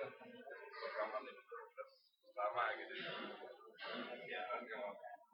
rekaman ini proses lama gitu ya agak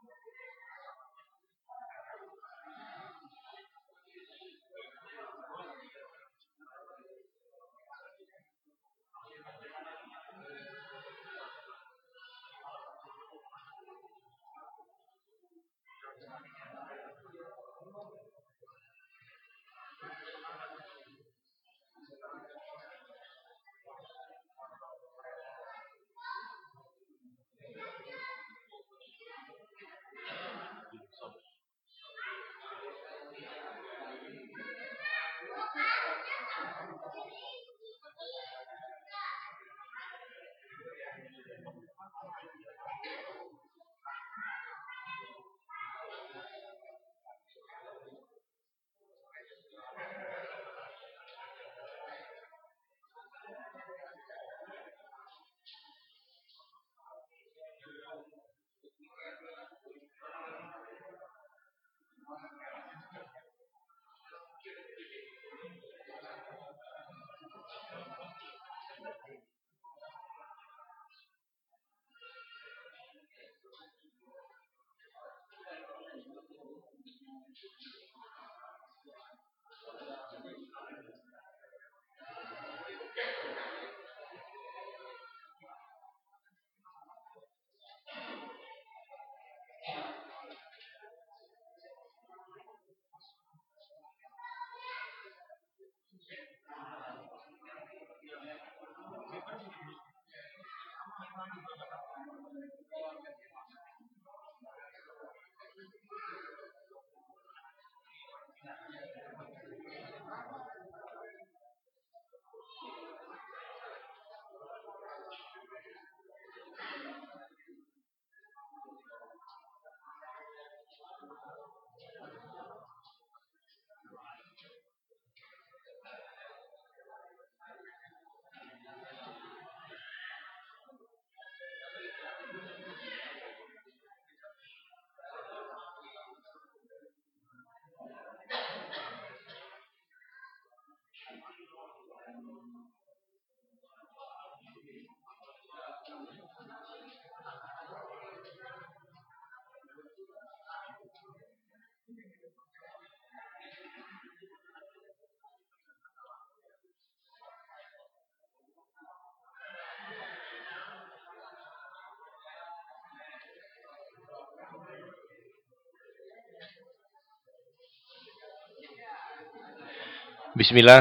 Bismillah.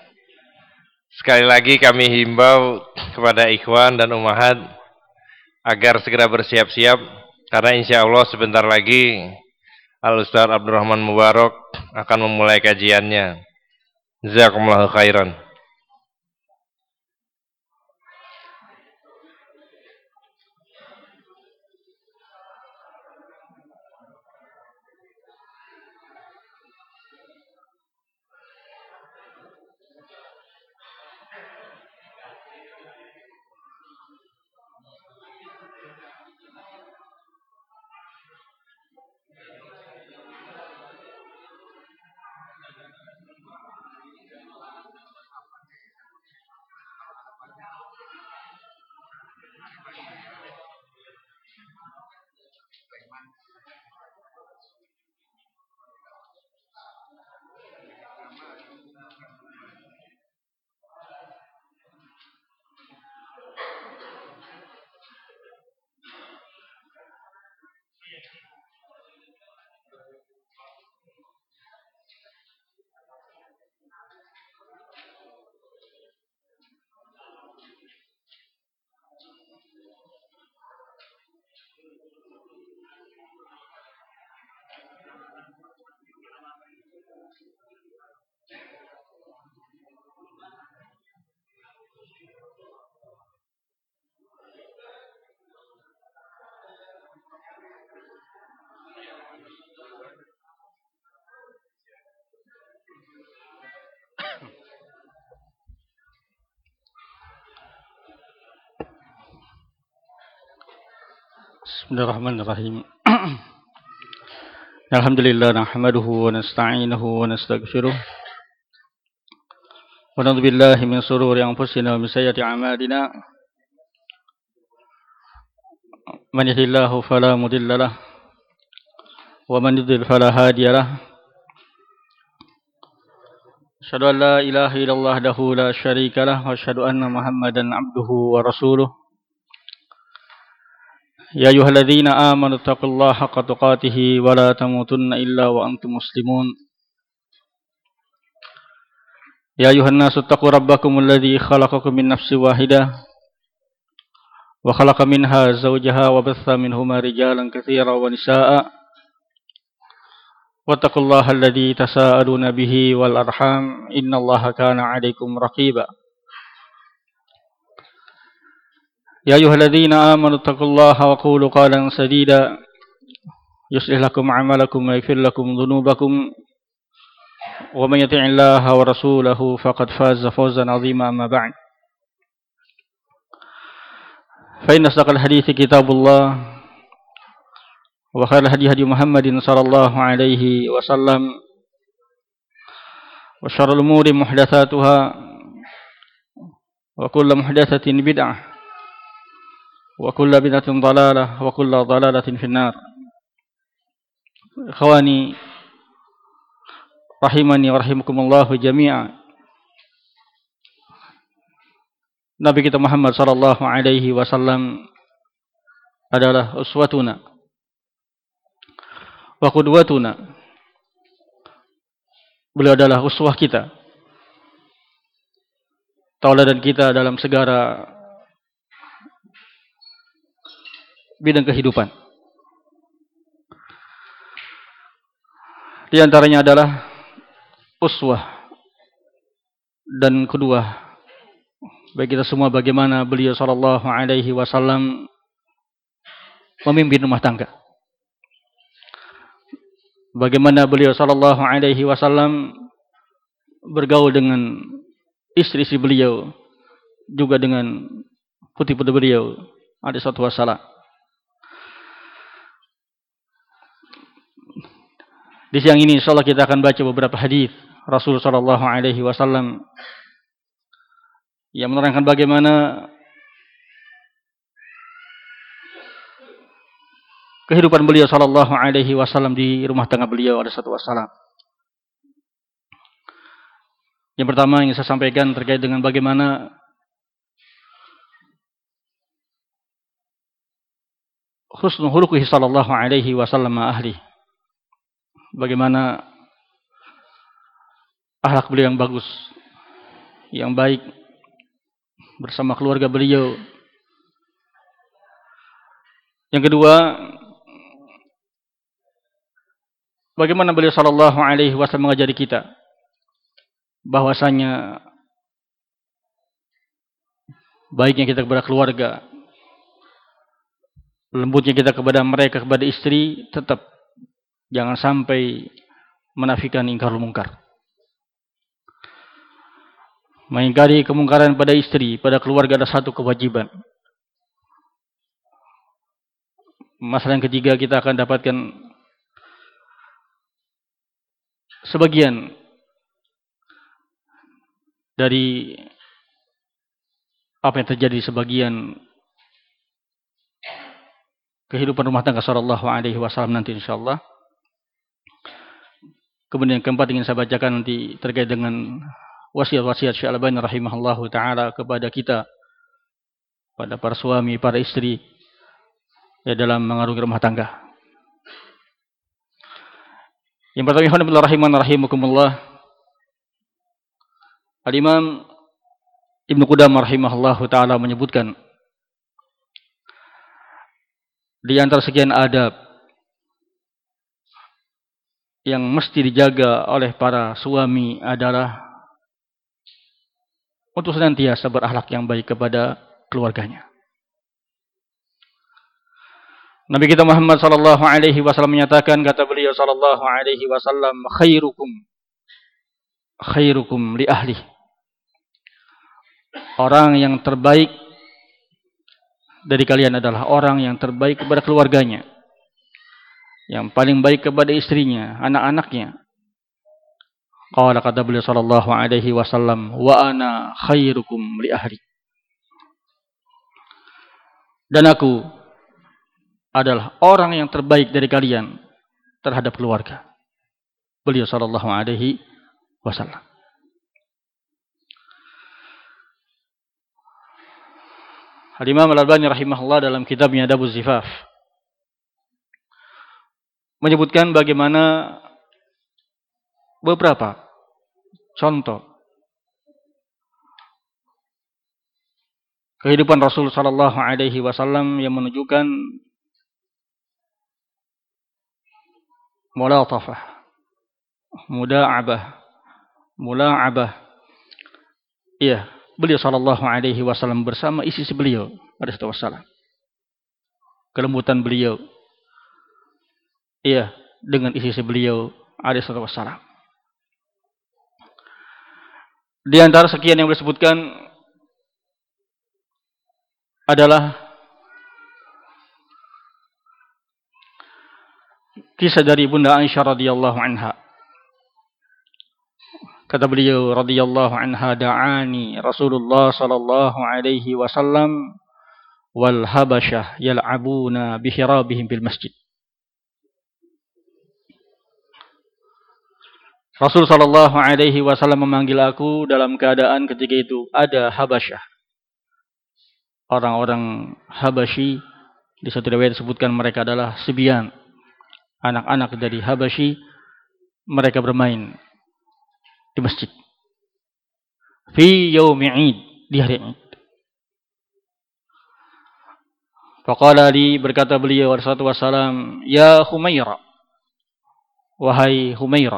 Sekali lagi kami himbau kepada ikhwan dan ummahat agar segera bersiap-siap karena insya Allah sebentar lagi Al-Ustaz Abdurrahman Mubarak akan memulai kajiannya. Jazakumullahu khairan. Bismillahirrahmanirrahim. Alhamdulillah nahmaduhu wa nasta'inuhu wa nastaghfiruh ونعوذ بالله من شرور أنفسنا ومن سيئات أعمالنا من يهده الله فلا مضل له ومن يضلل فلا هادي له أشهد أن لا إله إلا الله وحده لا شريك له وأشهد أن محمدا عبده ورسوله يا أيها الذين آمنوا اتقوا الله حق تقاته ولا تموتن إلا وأنتم مسلمون يا أيها الناس اتقوا ربكم الذي خلقكم من نفس واحدة وخلق منها زوجها وبث منهما رجالا كثيرا ونساء واتقوا الله الذي تساءلون به والأرحام إن الله كان عليكم رقيبا يا أيها الذين آمنوا اتقوا الله وقولوا قولا سديدا يصلح لكم أعمالكم ويغفر لكم ذنوبكم ومن يطع الله ورسوله فقد فاز فوزا عظيما أما بعد فإن أصدق الحديث كتاب الله وخير الهدي هدي محمد صلى الله عليه وسلم وشر الأمور محدثاتها وكل محدثة بدعة وكل بدعة ضلالة وكل ضلالة في النار. إخواني rahimani wa rahimakumullah jami'an. Nabi kita Muhammad sallallahu alaihi wasallam adalah uswatuna wa qudwatuna. Beliau adalah uswah kita, tauladan kita dalam segala bidang kehidupan. Di antaranya adalah uswah dan kedua bagi kita semua bagaimana beliau sallallahu alaihi wasallam memimpin rumah tangga. Bagaimana beliau sallallahu alaihi wasallam bergaul dengan istri-istri beliau, juga dengan putri-putri beliau alaihi wassalam. Di siang ini insyaallah kita akan baca beberapa hadis Rasul sallallahu alaihi wasallam yang menerangkan bagaimana kehidupan beliau sallallahu alaihi wasallam di rumah tangga beliau alaihi wasallam. Yang pertama yang saya sampaikan terkait dengan bagaimana husnul khuluqihi sallallahu alaihi wasallam ahli. Bagaimana akhlak beliau yang bagus, yang baik bersama keluarga beliau. Yang kedua, bagaimana beliau sallallahu alaihi wasallam mengajari kita bahwasanya baiknya kita kepada keluarga, lembutnya kita kepada mereka, kepada istri, tetap jangan sampai menafikan ingkarul mungkar. Mengingkari kemungkaran pada istri, pada keluarga ada satu kewajiban. Masalah yang ketiga, kita akan dapatkan sebagian dari apa yang terjadi sebagian kehidupan rumah tangga sallallahu alaihi wasallam nanti insyaallah. Kemudian yang keempat ingin saya bacakan nanti terkait dengan wasiat-wasiat Syekh Al-Albani rahimahullahu taala kepada kita, pada para suami, para istri ya dalam mengarungi rumah tangga. Yang pertama, alhamdulillah rahimakumullah, Al-Imam Ibnu Qudamah rahimahullahu taala menyebutkan di antara sekian adab yang mesti dijaga oleh para suami adalah untuk senantiasa berakhlak yang baik kepada keluarganya. Nabi kita Muhammad sallallahu alaihi wasallam menyatakan, kata beliau sallallahu alaihi wasallam, khairukum li ahli. Orang yang terbaik dari kalian adalah orang yang terbaik kepada keluarganya, yang paling baik kepada istrinya, anak-anaknya. Qala kata beliau sallallahu alaihi wasallam, wa ana khairukum li ahli. Dan aku adalah orang yang terbaik dari kalian terhadap keluarga. Beliau sallallahu alaihi wasallam. Al-Imam Al-Albani rahimahullah dalam kitabnya Adabuz Zifaf menyebutkan bagaimana beberapa contoh kehidupan Rasul sallallahu alaihi wasallam yang menunjukkan mulatafah, mula'abah. Iya, beliau sallallahu alaihi wasallam bersama istri beliau alaihi wasallam. Kelembutan beliau. Iya, dengan istri beliau alaihi wasallam. Di antara sekian yang disebutkan adalah kisah dari Bunda Aisyah radhiyallahu anha. Kata beliau radhiyallahu anha, da'ani Rasulullah sallallahu alaihi wasallam wal habasyah yal'abuna bihirabihim bil masjid. Rasul sallallahu alaihi wasallam memanggil aku dalam keadaan ketika itu ada Habasyah. Orang-orang Habasyi, di satu riwayat disebutkan mereka adalah Sibyan, anak-anak dari Habasyi, mereka bermain di masjid. Fi yaumi 'id, di hari 'id. Faqala li, berkata beliau sallallahu alaihi wasallam, ya Humaira, wahai Humaira,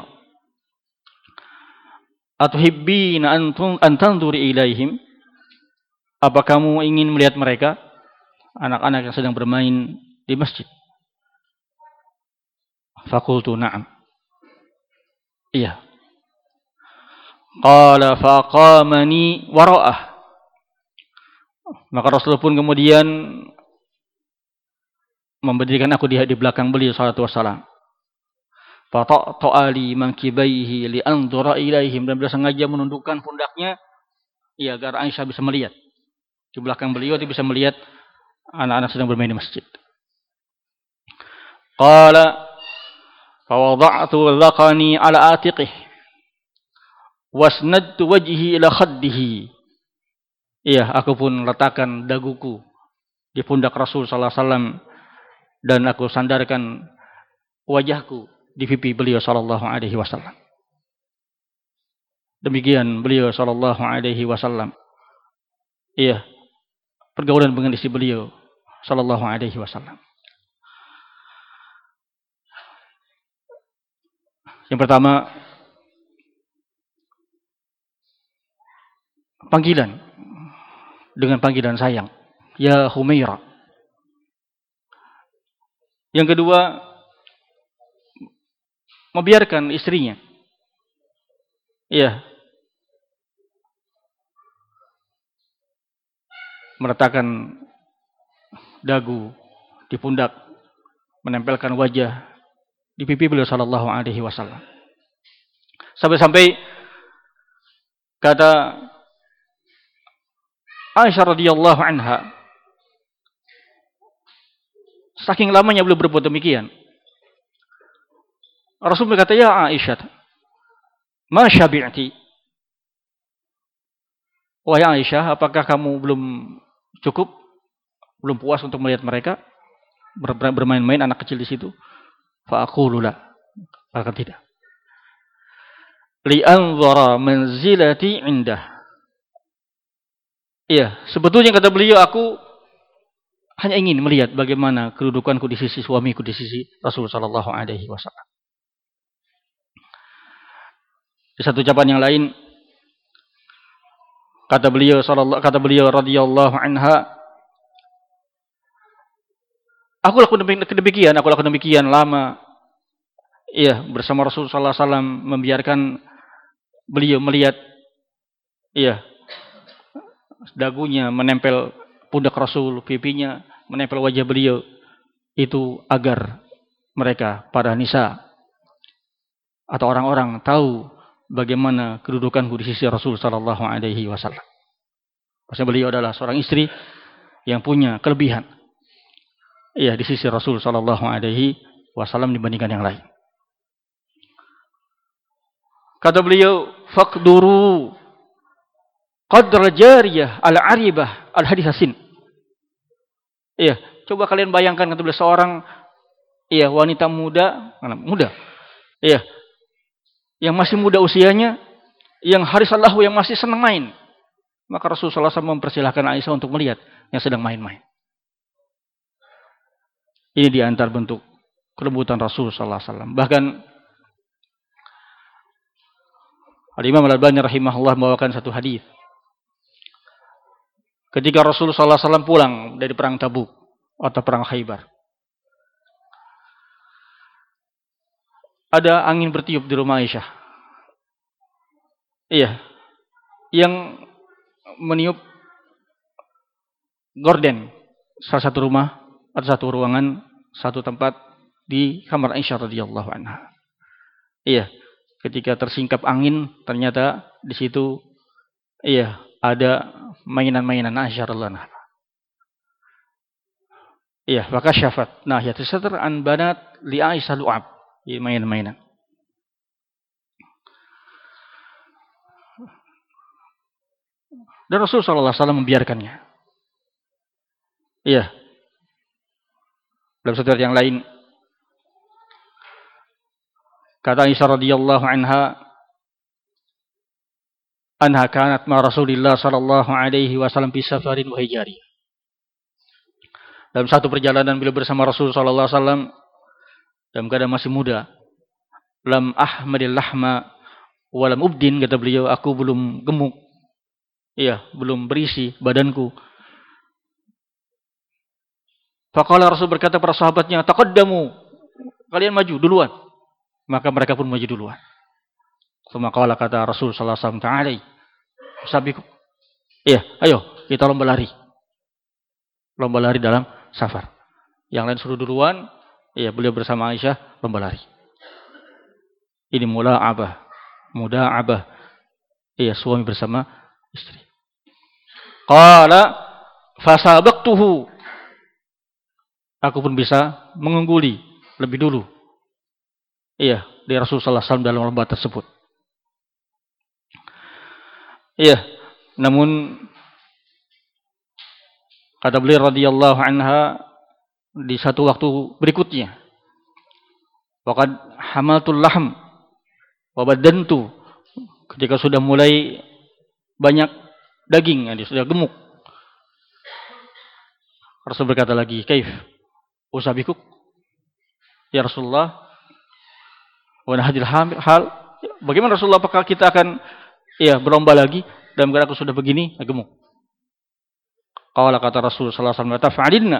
atuhibbina an tanzuri ilaihim? Apa kamu ingin melihat mereka, anak-anak yang sedang bermain di masjid? Faqultu na'am. Iya. Qala faqamani wara'ah. Maka Rasul pun kemudian memberdirikan aku di belakang beliau sallallahu alaihi wasallam. Fata'ali mankibaihi li anzura ilaihim, dan beliau sengaja menundukkan pundaknya ya agar Aisyah bisa melihat. Di belakang beliau dia bisa melihat anak-anak sedang bermain di masjid. Qala fa wada'tu laqani ala atiqihi wasnadtu wajhi ila khaddihi. Iya, aku pun letakkan daguku di pundak Rasul sallallahu alaihi wasallam dan aku sandarkan wajahku di pipi beliau sallallahu alaihi wasallam. Demikian beliau sallallahu alaihi wasallam. Iya, pergaulan dengan istri beliau sallallahu alaihi wasallam. Yang pertama, panggilan dengan panggilan sayang, ya Humaira. Yang kedua, membiarkan istrinya, ya, meletakkan dagu di pundak, menempelkan wajah di pipi beliau sallallahu alaihi wasallam. Sampai-sampai kata Aisyah radhiyallahu anha, saking lamanya beliau berbuat demikian, Rasul berkata, ya Aisyah, ma syabi'ti? Wahai Aisyah, apakah kamu belum cukup, belum puas untuk melihat mereka bermain-main anak kecil di situ? Fa aqulu la, maka tidak. Li anzara manzilati indah. Iya, sebetulnya kata beliau, aku hanya ingin melihat bagaimana kedudukanku di sisi suamiku, di sisi Rasul sallallahu alaihi wasallam. Di satu ucapan yang lain, kata beliau radhiyallahu anha, aku lakukan demikian lama, iya, bersama Rasul sallallahu alaihi wasallam, membiarkan beliau melihat, iya, dagunya menempel pundak Rasul, pipinya menempel wajah beliau, itu agar mereka, para nisa atau orang-orang tahu bagaimana kedudukanku di sisi Rasul sallallahu alaihi wasallam. Maksudnya beliau adalah seorang istri yang punya kelebihan di sisi Rasul sallallahu alaihi wasallam dibandingkan yang lain. Kata beliau, faqduru qadra jariyah al-aribah al-hadisasin. Coba kalian bayangkan kata beliau seorang wanita muda, yang masih muda usianya, yang harisallahu, yang masih senang main. Maka Rasulullah SAW mempersilahkan Aisyah untuk melihat yang sedang main-main. Ini di antara bentuk kelembutan Rasulullah SAW. Bahkan Al-Imam Al-Albani rahimahullah membawakan satu hadis. Ketika Rasulullah SAW pulang dari perang Tabuk atau perang Khaybar, ada angin bertiup di rumah Aisyah. Yang meniup gorden salah satu rumah atau satu ruangan, satu tempat di kamar Aisyah radhiyallahu anha. Ketika tersingkap angin, ternyata di situ ada mainan-mainan Aisyah radhiyallahu anha. Maka syafat nahiyat satr an banat li Aisyah lu'ab. Mainan-mainan. Dan Rasulullah SAW membiarkannya. Dalam satu yang lain, kata Aisyah radhiyallahu anha kanat ma Rasulillah sallallahu alaihi wasallam fi safarin wa hijari. Dalam satu perjalanan beliau bersama Rasul sallallahu alaihi wasallam dalam keadaan masih muda. Lam ahmadil lahma wa lam ubdin, kata beliau, aku belum gemuk. Belum berisi badanku. Faqala Rasul berkata para sahabatnya, taqaddamu, kalian maju duluan. Maka mereka pun maju duluan. Maka kata Rasul sallallahu alaihi wasallam, ta'alai sabiqu. Ayo kita lomba lari. Lomba lari dalam safar. Yang lain suruh duluan, beliau bersama Aisyah lomba lari. Ini muda'abah. Suami bersama istri. Qala fasabaqtuhu. Aku pun bisa mengungguli lebih dulu. Dari Rasulullah SAW dalam lomba tersebut. Namun kata beliau radhiyallahu anha di satu waktu berikutnya, waqad hamatul lahm wa badantu, ketika sudah mulai banyak daging, sudah gemuk, Rasul berkata lagi, kaif usabikuk ya Rasulullah wa nahadil hal, bagaimana Rasulullah, apakah kita akan berlomba lagi dalam keadaan aku sudah begini gemuk? Qala, kata Rasul sallallahu alaihi wasallam, taf'alilna,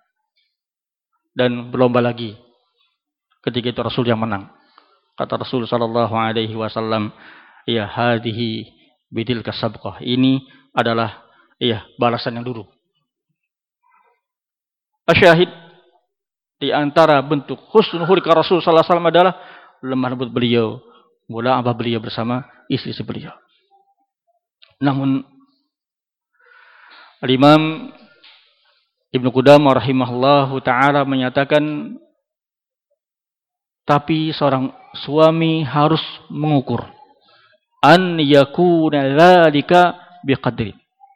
dan berlomba lagi. Ketika itu Rasul yang menang. Kata Rasul sallallahu alaihi wasallam, hadhihi bidilka sabqah, ini adalah balasan yang dulu. Asyahid, di antara bentuk husnul khuluq Rasul sallallahu alaihi wasallam adalah lemah lembut beliau, mula'abah beliau bersama istri beliau. Namun Al-Imam Ibnu Qudamah rahimahullahu ta'ala menyatakan, tapi seorang suami harus mengukur an yakuna dzalika biqadri.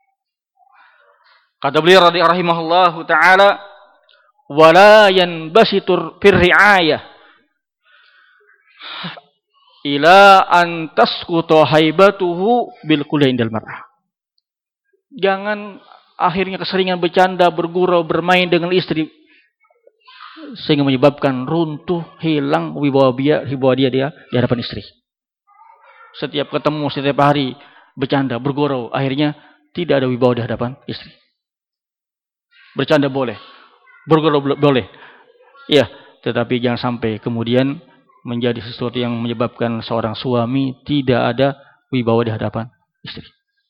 Kata beliau rahimahullahu ta'ala, wala yanbasitur fir ri'ayah ila an tasquta haibatuhu bil kulli indal mar'ah. Jangan akhirnya keseringan bercanda, bergurau, bermain dengan istri sehingga menyebabkan runtuh, hilang wibawa dia di hadapan istri. Setiap ketemu, setiap hari bercanda, bergurau, akhirnya tidak ada wibawa di hadapan istri. Bercanda boleh, bergurau boleh, tetapi jangan sampai kemudian menjadi sesuatu yang menyebabkan seorang suami tidak ada wibawa di hadapan istri.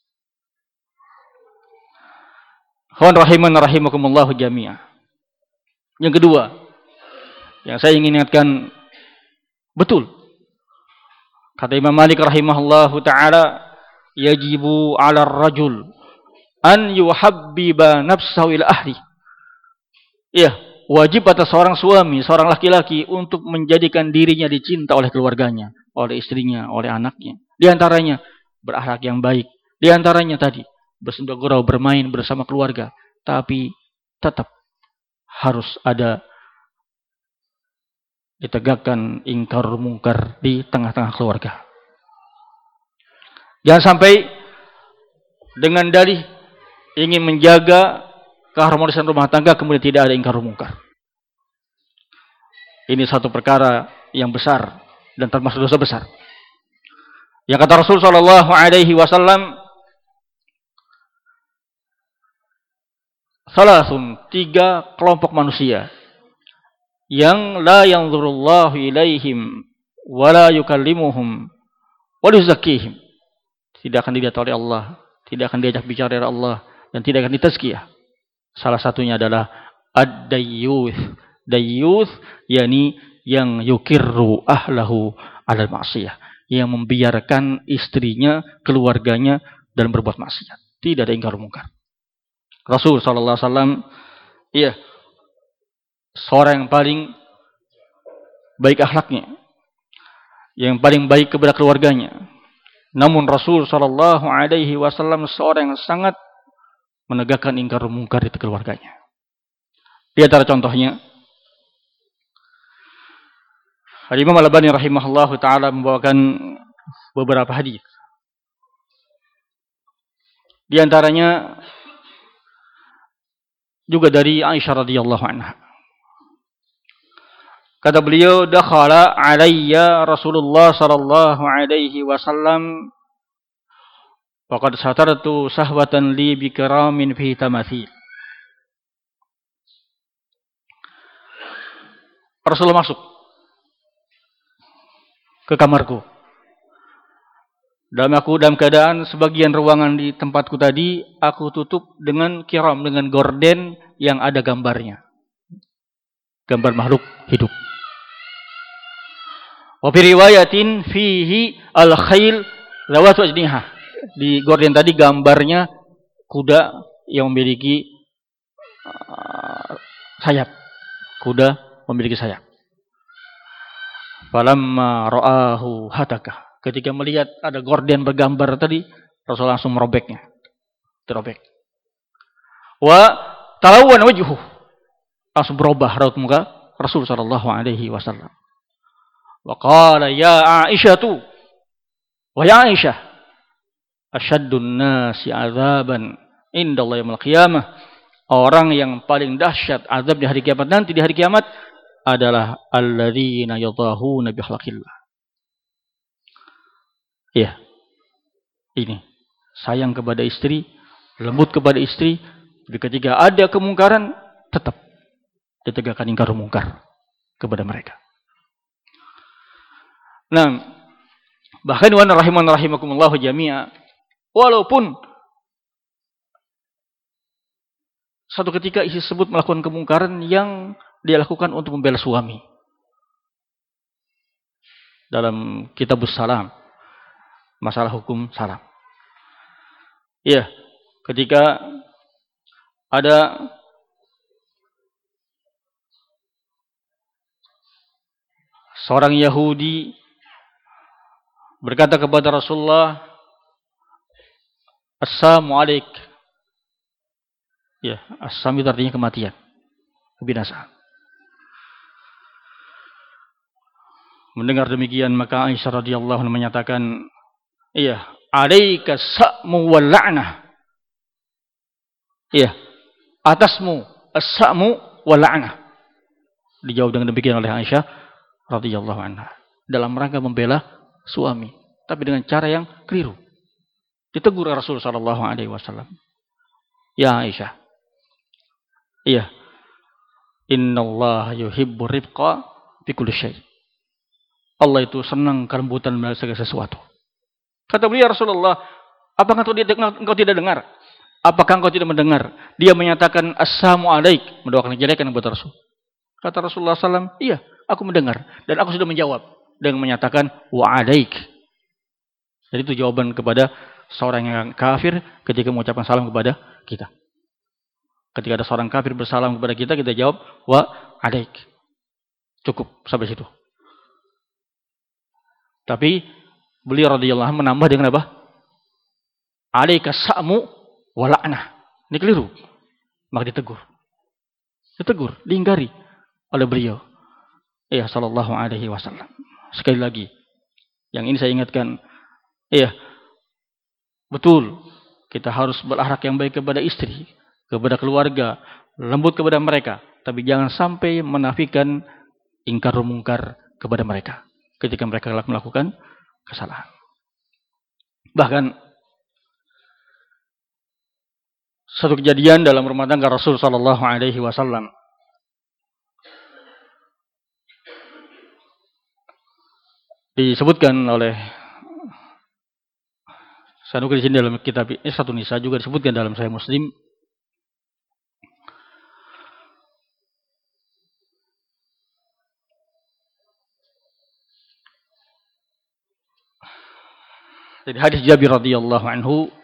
Khawan rahiman rahimakumullahu jami'ah. Yang kedua, yang saya ingin ingatkan betul, Kata Imam Malik rahimahullahu taala, yajibu 'ala ar-rajul an yuhabbiba nafsahu ila ahli. Iya, wajib atas seorang suami, seorang laki-laki untuk menjadikan dirinya dicinta oleh keluarganya, oleh istrinya, oleh anaknya. Di antaranya berakhlak yang baik. Di antaranya tadi bersenda gurau, bermain bersama keluarga, tapi tetap harus ada ditegakkan ingkar mungkar di tengah-tengah keluarga. Jangan sampai dengan dalih ingin menjaga keharmonisan rumah tangga kemudian tidak ada ingkar mungkar. Ini satu perkara yang besar dan termasuk dosa besar. Yang kata Rasul sallallahu alaihi wasallam, salasun, 3 kelompok manusia yang la yanzurullahu ilaihim wa la yukallimuhum wa la yuzakkihim. Tidak akan dilihat oleh Allah, tidak akan diajak bicara oleh Allah, dan tidak akan ditazkiyah. Salah satunya adalah ad-dayyuth. Dayyuth yakni yang yukirru ahlahu 'alal ma'siyah, yang membiarkan istrinya, keluarganya dalam berbuat maksiat. Tidak ada ingkar mungkar. Rasul sallallahu alaihi wasallam, iya, seorang yang paling baik akhlaknya, yang paling baik kepada keluarganya. Namun Rasul sallallahu alaihi wasallam seorang yang sangat menegakkan ingkar mungkar di keluarganya. Di antara contohnya, Imam Al-Albani rahimahullahu taala membawakan beberapa hadis. Di antaranya juga dari Aisyah radhiyallahu anha. Kata beliau, dakhala alayya Rasulullah sallallahu alaihi wasallam faqad satartu sahwatan li bi kiramin fi tamathil. Rasulullah masuk ke kamarku. Dalam keadaan sebagian ruangan di tempatku tadi aku tutup dengan kiram, dengan gorden yang ada gambarnya. Gambar makhluk hidup. Wa fi riwayatin fihi al-khail zawatu ajnihah. Di gorden tadi gambarnya kuda yang memiliki sayap. Kuda memiliki sayap. Falamma ra'ahu hataka. Ketika melihat ada gorden bergambar tadi, Rasul langsung merobeknya. Terobek. Wa talawwan wajhuhu. Langsung berubah raut muka Rasul sallallahu alaihi wasallam. Wa qala ya Aisyatu wa ya Aisyah asyaddun nasi azaban indallahi yaumil qiyamah. Orang yang paling dahsyat azab di hari kiamat nanti, di hari kiamat adalah alladzina yadahuna bi akhlaqillah. Iya. Ini sayang kepada istri, lembut kepada istri, tapi ketika ada kemungkaran tetap ditegakkan ingkar mungkar kepada mereka. Nah, bahkan wa rahimakumullah jami'a, walaupun satu ketika istri tersebut melakukan kemungkaran yang dia lakukan untuk membela suami. Dalam Kitabus Salam, masalah hukum salam. Ya, ketika ada seorang Yahudi berkata kepada Rasulullah, Assalamu alaik. Ya, assam itu artinya kematian, kebinasaan. Mendengar demikian, maka Aisyah radhiyallahu anha menyatakan, iya, alaika sa'mu wal la'nah. Iya, atasmu as-sa'mu wal la'nah. Dijawab dengan demikian oleh Aisyah radhiyallahu anha, dalam rangka membela suami, tapi dengan cara yang keliru. Ditegur Rasul sallallahu alaihi wasallam. Ya Aisyah. Iya. Innallaha yuhibbu rifqa fi kulli syai'. Allah itu senang kelembutan dalam segala sesuatu. Kata beliau, Rasulullah, apakah engkau tidak dengar? Apakah engkau tidak mendengar? Dia menyatakan assalamu alaik, mendoakan kejelekan kepada Rasul. Kata Rasulullah SAW, iya, aku mendengar dan aku sudah menjawab dengan menyatakan wa alaik. Jadi itu jawaban kepada seorang yang kafir ketika mengucapkan salam kepada kita. Ketika ada seorang kafir bersalam kepada kita, kita jawab wa alaik. Cukup sampai situ. Tapi beliau radhiyallahu anhu menambah dengan apa? Alaika sa'mu wa la'nah. Ini keliru. Maka ditegur. Ditegur, diingkari oleh beliau. Ya sallallahu alaihi wasallam. Sekali lagi, yang ini saya ingatkan, betul, kita harus berakhlak yang baik kepada istri, kepada keluarga, lembut kepada mereka, tapi jangan sampai menafikan ingkar mungkar kepada mereka ketika mereka melakukan kesalahan. Bahkan satu kejadian dalam rumah tangga Rasul sallallahu alaihi wasallam. Disebutkan oleh saya nukil di sini dalam kitab Satu Nisa, juga disebutkan dalam Sahih Muslim. Jadi hadis Jabir radhiyallahu anhu,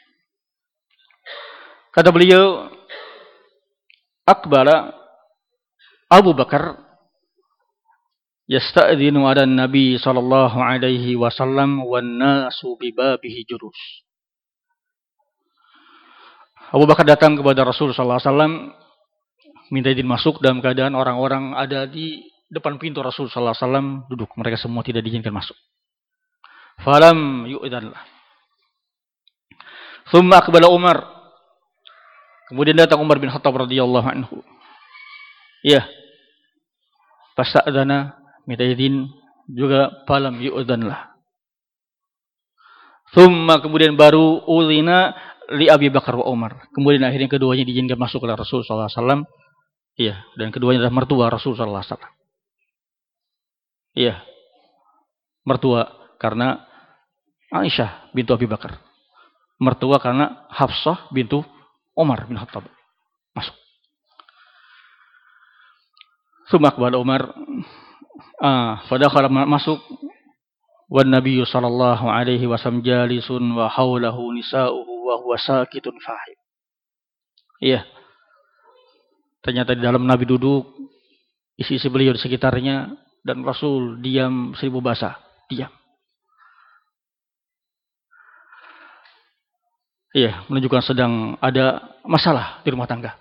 kata beliau, Aqbala Abu Bakar yasta'dhinu 'ala Nabi sallallahu alaihi wasallam wan nasu bi babihi jurus. Abu Bakar datang kepada Rasul sallallahu alaihi wasallam minta izin masuk dalam keadaan orang-orang ada di depan pintu Rasul sallallahu alaihi wasallam duduk, mereka semua tidak diizinkan masuk. Falam yu'dzan lah. Tsumma aqbala Umar. Kemudian datang Umar bin Khattab radhiyallahu anhu. Ya. Fasta'dzana, minta izin juga, falam yu'dzan lah. Tsumma, kemudian baru ulina li Abi Bakar wa Umar. Kemudian akhirnya keduanya diizinkan masuk oleh Rasul sallallahu alaihi wasallam. Iya, dan keduanya adalah mertua Rasul sallallahu alaihi wasallam. Iya. Mertua karena Aisyah bintu Abi Bakar. Mertua karena Hafsah bintu Umar bin Khattab. Masuk. Tsumma aqbala Umar. Fadakhala, masuk. Wan Nabi sallallahu alaihi wasallam jalisun wa haulahu nisa'uhu wa huwa sakitun fahim. Iya. Ternyata di dalam Nabi duduk, isi-isi beliau di sekitarnya, dan Rasul diam seribu bahasa. Diam. Iya, menunjukkan sedang ada masalah di rumah tangga.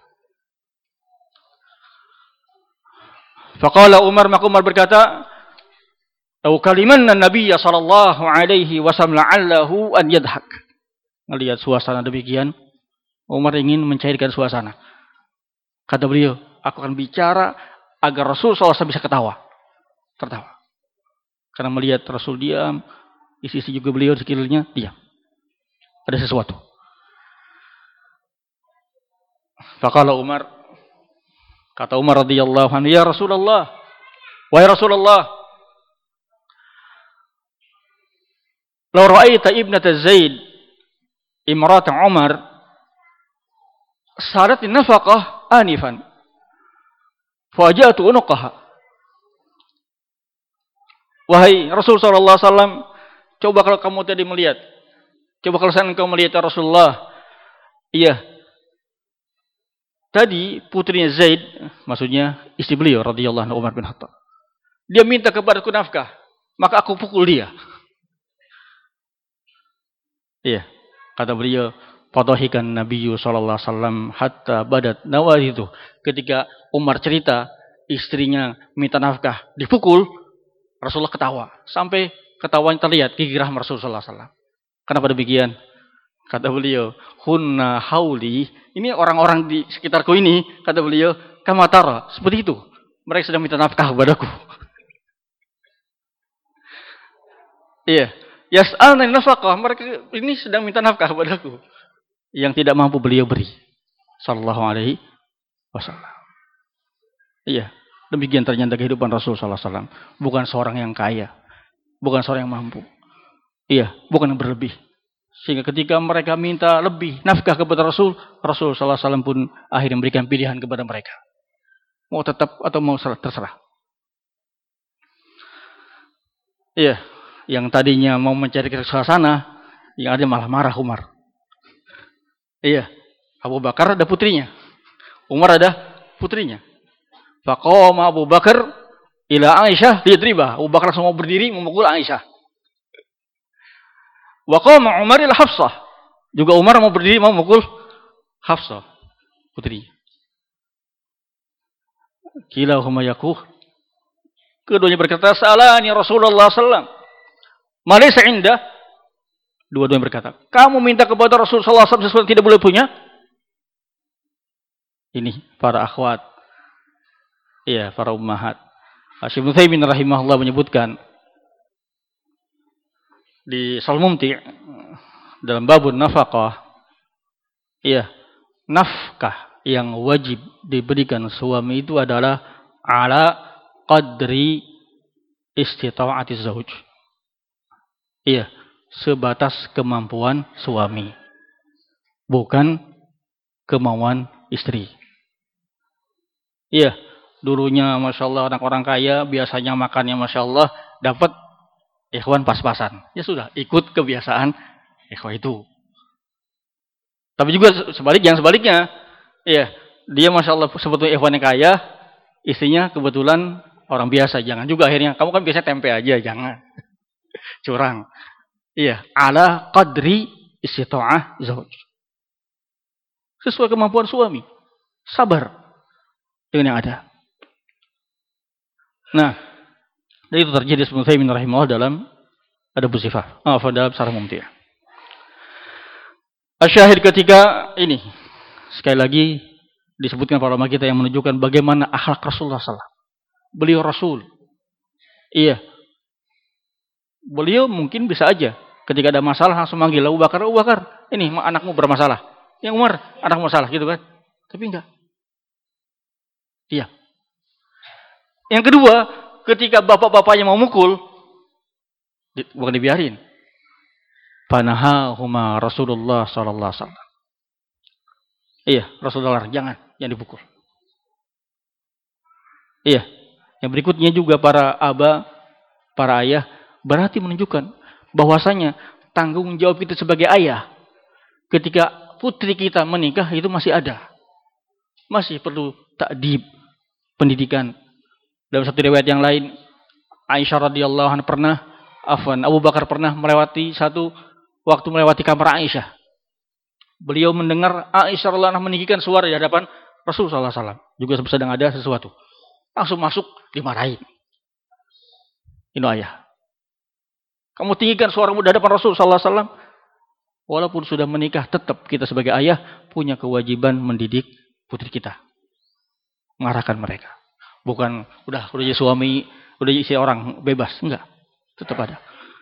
Faqala Umar, maka Umar berkata, "Lau kalimanna Nabiyya sallallahu alaihi wasallam la'allahu an yadhak." Melihat suasana demikian, Umar ingin mencairkan suasana. Kata beliau, aku akan bicara agar Rasul SAW bisa tertawa. Karena melihat Rasul diam, isi-isi juga beliau di sekelilingnya diam. Ada sesuatu. Faqala Umar, kata Umar radhiyallahu anhu, ya Rasulullah, wahai Rasulullah, law ra'aita ibnata Zaid imrata Umar sarat nafaqah anifan faja'tu unuqaha. Wahai Rasul sallallahu alaihi wasallam, coba kalau kamu tadi melihat, coba kalau saya engkau melihat ya Rasulullah, iya, tadi putrinya Zaid, maksudnya istri beliau radhiyallahu anhu Umar bin Khattab, dia minta kepadaku nafkah, maka aku pukul dia. Iya, kata beliau, fadhahikan Nabiyyu sallallahu alaihi wasallam hatta badat nawadhitu. Ketika Umar cerita istrinya minta nafkah dipukul, Rasulullah ketawa sampai ketawanya terlihat gigi rahmat Rasulullah sallallahu alaihi wasallam. Kenapa demikian? Kata beliau, hunna hauli, ini orang-orang di sekitarku ini, kata beliau, kamatara, seperti itu. Mereka sedang minta nafkah kepadaku. Iya, yas'alna nafkah, mereka ini sedang minta nafkah kepadaku. Yang tidak mampu beliau beri. Sallallahu alaihi wasallam. Iya, demikian ternyata kehidupan Rasul sallallahu alaihi wasallam. Bukan seorang yang kaya, bukan seorang yang mampu. Iya, bukan yang berlebih. Sehingga ketika mereka minta lebih nafkah kepada Rasul, Rasul sallallahu alaihi wasallam pun akhirnya memberikan pilihan kepada mereka. Mau tetap atau mau terserah. Iya, Yang tadinya mau mencari suasana, yang ada malah marah Umar. Iya, Abu Bakar ada putrinya, Umar ada putrinya. Faqama Abu Bakar ila Aisyah liyadribah. Abu Bakar langsung mau berdiri memukul Aisyah. Wa qama Umar ila Hafsah. Juga Umar mau berdiri mau memukul Hafsah, putrinya. Kilahuma yaquh. Keduanya berkata, "Salani Rasulullah sallallahu alaihi wasallam. Malaysa indah." Dua-duanya berkata, "Kamu minta kepada Rasulullah SAW sesuatu yang tidak boleh punya?" Ini para akhwat. Iya, para ummahat. Syekh Ibnu Utsaimin rahimahullah menyebutkan di Sharh Mumti' dalam babun nafaqah, iya, nafkah yang wajib diberikan suami itu adalah ala qadri istita'ati zauj. Iya, sebatas kemampuan suami, bukan kemauan istri. Iya, dulunya Masya Allah anak orang kaya biasanya makannya Masya Allah dapat ikhwan pas-pasan. Ya sudah, ikut kebiasaan ikhwan itu. Tapi juga sebaliknya, iya, dia Masya Allah sebetulnya ikhwan yang kaya, istrinya kebetulan orang biasa. Jangan juga akhirnya, kamu kan biasanya tempe aja, jangan. Curang. Iya, ala qadri istita'ah zauj. Sesuai kemampuan suami. Sabar dengan yang ada. Nah, dan itu terjadi Ibnu Utsaimin rahimahullah dalam Adabus Sifah. Dalam Sharh Mumti'. Asyahid ketika ini sekali lagi disebutkan para ulama kita yang menunjukkan bagaimana akhlak Rasulullah SAW. Beliau Rasul. Iya. Beliau mungkin bisa aja ketika ada masalah langsung manggil Abu Bakar, Abu Bakar, ini anakmu bermasalah. Yang Umar, anakmu masalah gitu kan. Tapi enggak. Iya. Yang kedua, ketika bapak-bapaknya mau mukul, bukan dibiarin. Panahahuma Rasulullah sallallahu alaihi wasallam. Iya, Rasulullah jangan dipukul. Iya. Yang berikutnya juga para ayah berarti menunjukkan bahwasanya tanggung jawab kita sebagai ayah ketika putri kita menikah itu masih ada. Masih perlu ta'dib, pendidikan. Dalam satu riwayat yang lain, Aisyah radhiyallahu anha Abu Bakar pernah melewati kamar Aisyah. Beliau mendengar Aisyah radhiyallahu anha meninggikan suara di hadapan Rasulullah SAW. Juga sedang ada sesuatu. Langsung masuk, dimarahin. Ini ayah. Kamu tinggikan suaramu di hadapan Rasulullah SAW. Walaupun sudah menikah, tetap kita sebagai ayah punya kewajiban mendidik putri kita. Mengarahkan mereka. Bukan udah jadi suami, udah jadi orang bebas. Enggak. Tetap ada.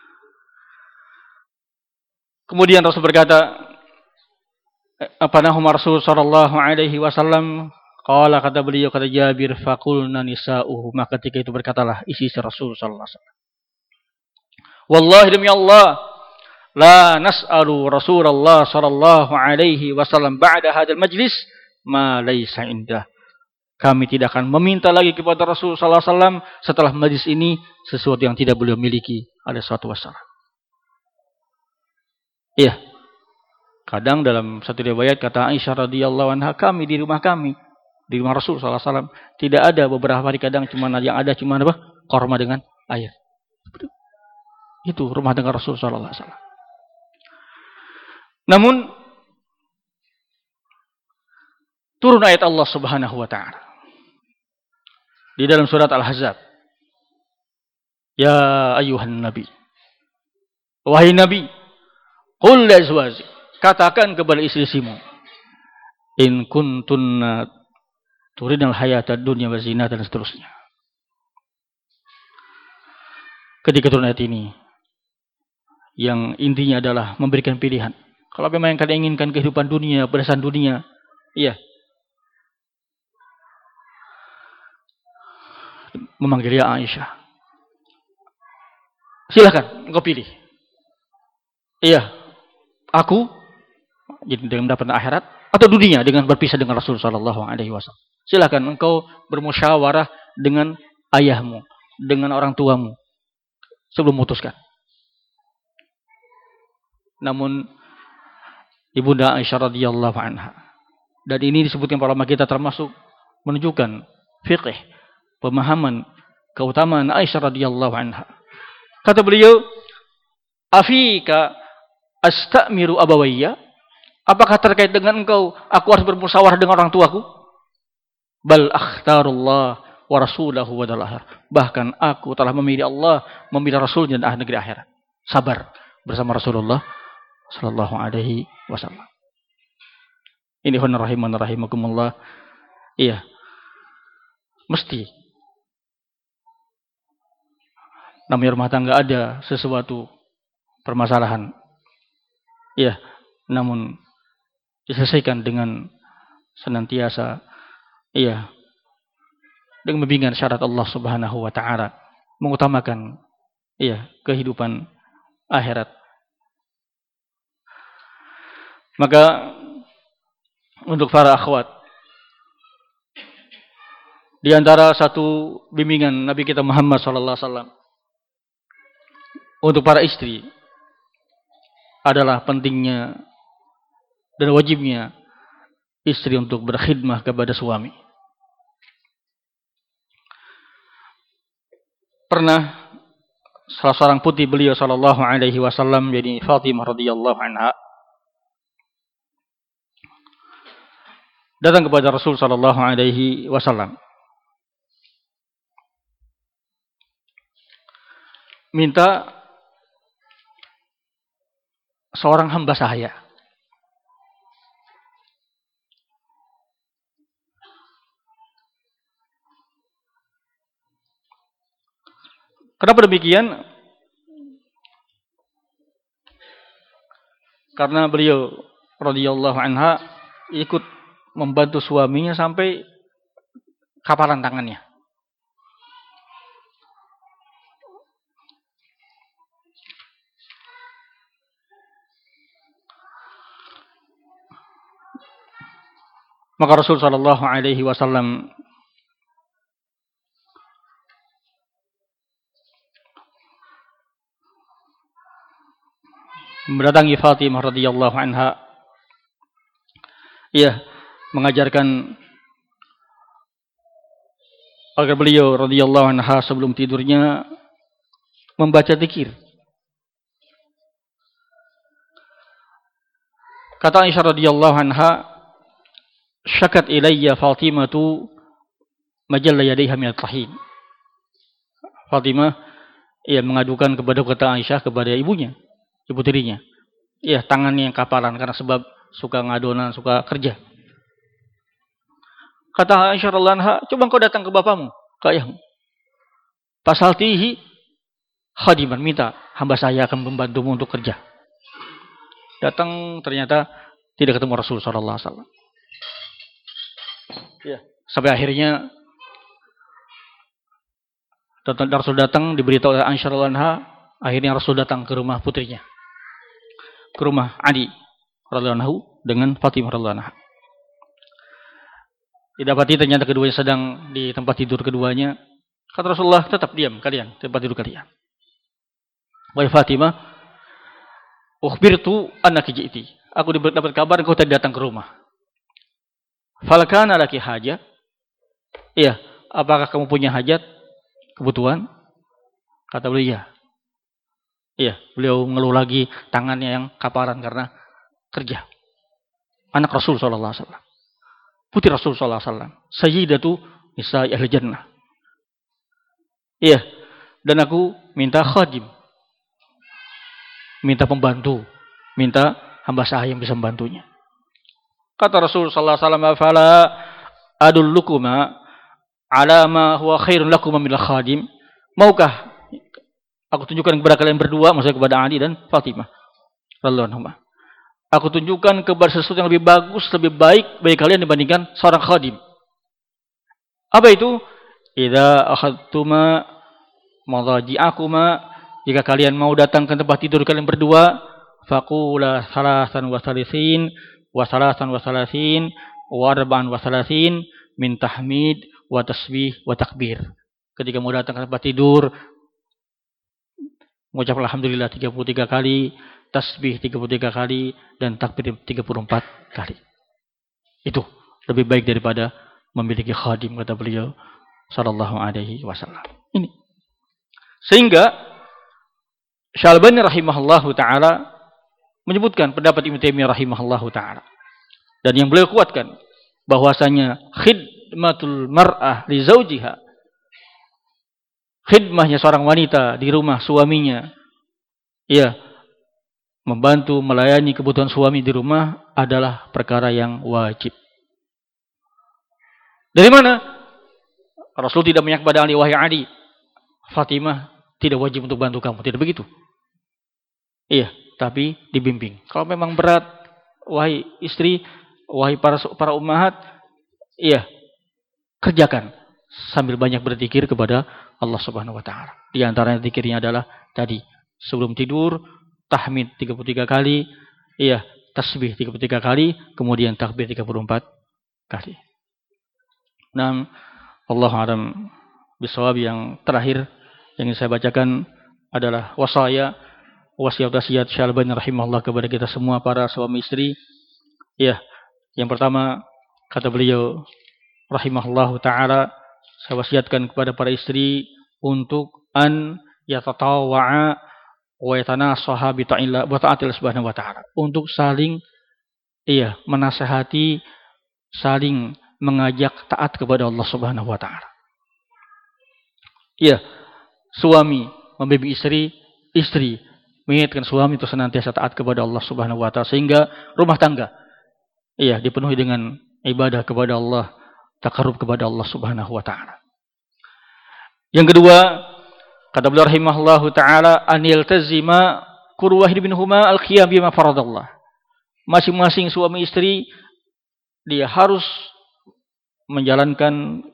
Kemudian Rasul berkata, Apanahum Rasul sallallahu alaihi wasallam, qala kata beliau kata Jabir, faqulna nisa'uhu, maka ketika itu berkatalah isi Rasul sallallahu alaihi wasallam. Wallahi demi Allah, la nas'alu Rasulullah sallallahu alaihi wasallam ba'da hadzal majlis ma laysa indah. Kami tidak akan meminta lagi kepada Rasul sallallahu alaihi wasallam setelah majlis ini sesuatu yang tidak beliau miliki alaihi wasallam. Iya. Kadang dalam satu riwayat kata Aisyah radhiyallahu anha, kami di rumah Rasul sallallahu alaihi wasallam tidak ada beberapa hari, kadang yang ada cuma apa? Korma dengan air. Itu rumah dengan Rasul sallallahu alaihi wasallam. Namun turun ayat Allah Subhanahu wa taala di dalam surat Al-Ahzab. Ya ayyuhan nabi. Wahai nabi, qul li azwajik, katakan kepada istri-istrimu, in kuntunna turidal hayatad dunya wa zinata, dan seterusnya. Ketika turun ayat ini, yang intinya adalah memberikan pilihan. Kalau memang yang kalian inginkan kehidupan dunia, perhiasan dunia, iya, memanggil ya Aisyah, silakan engkau pilih. Iya, aku jadi dengan mendapat akhirat atau dunia dengan berpisah dengan Rasul sallallahu alaihi wasallam. Silakan engkau bermusyawarah dengan ayahmu, dengan orang tuamu sebelum memutuskan. namun Ibunda Aisyah radhiyallahu anha. Dan ini disebutkan para ulama kita termasuk menunjukkan fiqh, pemahaman, keutamaan Aisyah radhiyallahu anha. Kata beliau, "Afika astamiru abawayya?" Apakah terkait dengan engkau aku harus bermusyawarah dengan orang tuaku? Bal akhtarullah wa rasulahu wa dalahar. Bahkan aku telah memilih Allah, memilih Rasulnya dan negeri akhirat. Sabar bersama Rasulullah sallallahu alaihi wasallam. Ini khonir rahiman rahimakumullah. Iya. Mesti namanya rumah tangga ada sesuatu permasalahan. Iya, namun diselesaikan dengan senantiasa dengan membimbing syarat Allah Subhanahu wa taala, mengutamakan kehidupan akhirat. Maka untuk para akhwat, di antara satu bimbingan Nabi kita Muhammad sallallahu alaihi wasallam untuk para istri adalah pentingnya dan wajibnya istri untuk berkhidmah kepada suami. Pernah salah seorang putri beliau sallallahu alaihi wasallam, yakni Fatimah radhiyallahu anha, datang kepada Rasul sallallahu alaihi wasallam minta seorang hamba sahaya. Kenapa demikian? Karena beliau radhiyallahu anha ikut membantu suaminya sampai kapalan tangannya. Maka Rasul sallallahu alaihi wasallam mendatangi Fatimah radhiyallahu anha, mengajarkan agar beliau radhiyallahu anha sebelum tidurnya membaca zikir. Kata Aisyah radhiyallahu anha, "Syakat ilayya Fatimatu majalla yadayha min at-tahin." Fatimah mengadukan kepada kata Aisyah kepada ibunya, ibu tirinya. Tangannya yang kapalan karena sebab suka ngadonan, suka kerja. Kata Aisyah radhiyallahu anha, "Coba engkau datang ke bapamu, ke ayahmu. Fasaltihi khadiman, minta hamba saya akan membantumu untuk kerja." Datang ternyata tidak ketemu Rasul sallallahu alaihi wasallam. Sampai akhirnya Rasul datang, diberitahu oleh Aisyah radhiyallahu anha, akhirnya Rasul datang ke rumah putrinya, ke rumah Ali radhiyallahu anhu dengan Fatimah radhiyallahu anha. Didapati ternyata keduanya sedang di tempat tidur keduanya. Kata Rasulullah, "Tetap diam kalian, tempat tidur kalian." Wahai Fatimah, ukhbirtu annaki ji'ti. Aku dapat kabar engkau tadi datang ke rumah. Falakana laki hajat? Apakah kamu punya hajat, kebutuhan? Kata beliau, iya. Beliau mengeluh lagi, tangannya yang kaparan karena kerja. Anak Rasul sallallahu alaihi wasallam, putri Rasul sallallahu alaihi wasallam, sayyidatu nisa'i ahli jannah. Dan aku minta khadim, minta pembantu, minta hamba sahaya yang bisa membantunya. Kata Rasul sallallahu alaihi wasallam, "Fala adullukuma ala ma huwa khairun lakuma minal khadim." Maukah aku tunjukkan kepada kalian berdua, maksudnya kepada Ali dan Fatimah radhiyallahu anhuma, aku tunjukkan kepada sesuatu yang lebih bagus, lebih baik bagi kalian dibandingkan seorang khadim. Apa itu? Idza akhadtuma madaji'akuma, jika kalian mau datang ke tempat tidur kalian berdua, faqula salasan wa salisin wa salasan wa salasin wa arba'an wa salasin min tahmid wa tasbih wa takbir. Ketika mau datang ke tempat tidur, mengucap alhamdulillah 33 kali, tasbih 33 kali dan takbir 34 kali. Itu lebih baik daripada memiliki khadim, kata beliau sallallahu alaihi wasallam. Ini. Sehingga Syalbani rahimahullahu taala menyebutkan pendapat Ibnu Taimiyah rahimahullahu taala. Dan yang beliau kuatkan bahwasanya khidmatul mar'ah li zaujiha, khidmahnya seorang wanita di rumah suaminya, ya, membantu melayani kebutuhan suami di rumah adalah perkara yang wajib. Dari mana? Rasul tidak menyak kepada Ali, wahai Ali, Fatimah tidak wajib untuk bantu kamu. Tidak begitu. Iya, tapi dibimbing. Kalau memang berat, wahai istri, wahai para ummahat, iya, kerjakan sambil banyak berzikir kepada Allah Subhanahu wa taala. Di antaranya zikirnya adalah tadi, sebelum tidur tahmid 33 kali, iya, tasbih 33 kali, kemudian takbir 34 kali. Nah, Allah a'lam bishawab. Yang terakhir yang ingin saya bacakan adalah wasiat Syalbani rahimahullah kepada kita semua para suami istri. Ya, yang pertama kata beliau rahimahullahu taala, saya wasiatkan kepada para istri untuk an yatatawwa'a wa yatanasaha bi ta'atil subhanahu wa ta'ala, untuk saling menasihati, saling mengajak taat kepada Allah Subhanahu wa taala. Iya, suami membimbing istri, istri mengingatkan suami untuk senantiasa taat kepada Allah Subhanahu wa taala, sehingga rumah tangga dipenuhi dengan ibadah kepada Allah, takarrub kepada Allah Subhanahu wa taala. Yang kedua, kata beliau rahimahullahu taala, anil tazima kullu wahid minhuma al-qiyam bima faradallah. Masing-masing suami istri dia harus menjalankan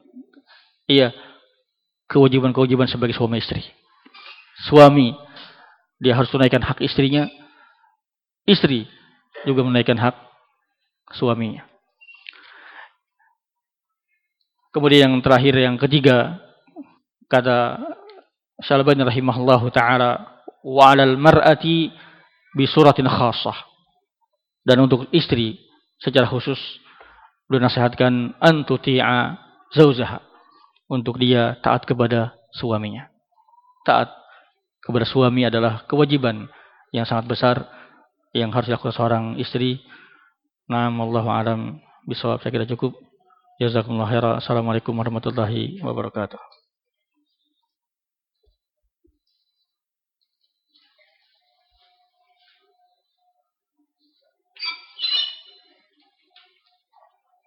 kewajiban-kewajiban sebagai suami istri. Suami dia harus tunaikan hak istrinya, istri juga menunaikan hak suaminya. Kemudian yang terakhir, yang ketiga, kata Syalbani rahimahullahu taala, wa 'alal mar'ati bi suratin khassah. Dan untuk istri secara khusus beliau nasihatkan antuti'a zaujaha, untuk dia taat kepada suaminya. Taat kepada suami adalah kewajiban yang sangat besar yang harus dilakukan seorang istri. Wallahu a'lam bishawab. Saya kira cukup. Jazakumullah khairan. Assalamualaikum warahmatullahi wabarakatuh.